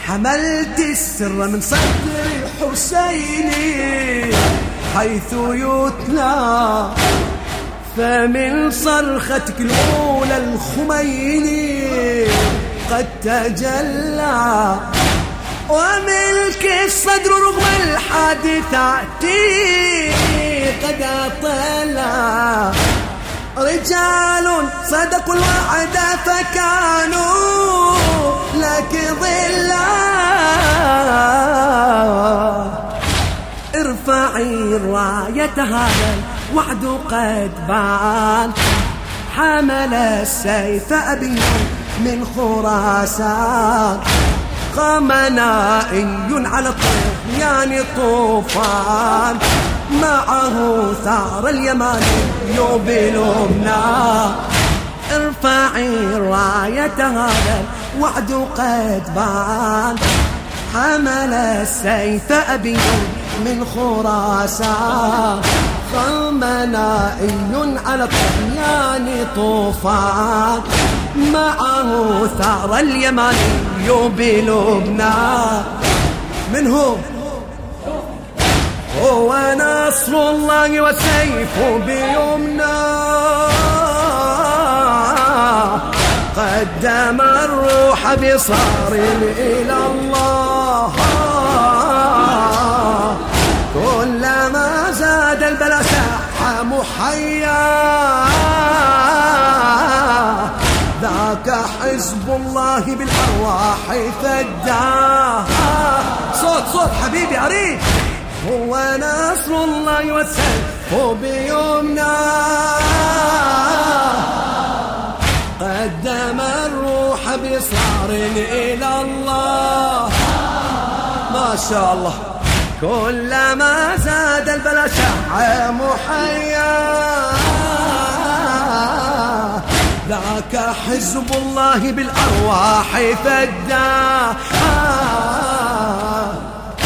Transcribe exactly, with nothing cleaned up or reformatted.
حملت السر من صدر الحسين حيث يتلى، فمن صرختك الأولى الخميني قد تجلى، وملك الصدر رغم الحادثات قد أطلع. رجال صدقوا الوعد فكانوا لك ظلا، ارفعي راية هذا الوعد قد بان، حمل السيف أبي من خراسان، قام نائي على الطغيان طوفان، معه ثار اليماني بلبنان. ارفعي راية هذا الوعد قد بان، حمل السيف أبي من خراسان، قام نائي على الطغيان طوفان، معه ثار اليماني بلبنان. من هو؟ هو نصر الله والسيف بيمناه، قدم الروح بصار إلى الله، كلما زاد البلاء ساح محيا، ذاك حزب الله بالأرواح فداه. صوت صوت حبيبي أريد. هو نصر الله والسيف بيمناه، قدم الروح بصار إلى الله، ما شاء الله، كلما زاد البلاء شع محيا، ذاك حزب الله بالأرواح فداه.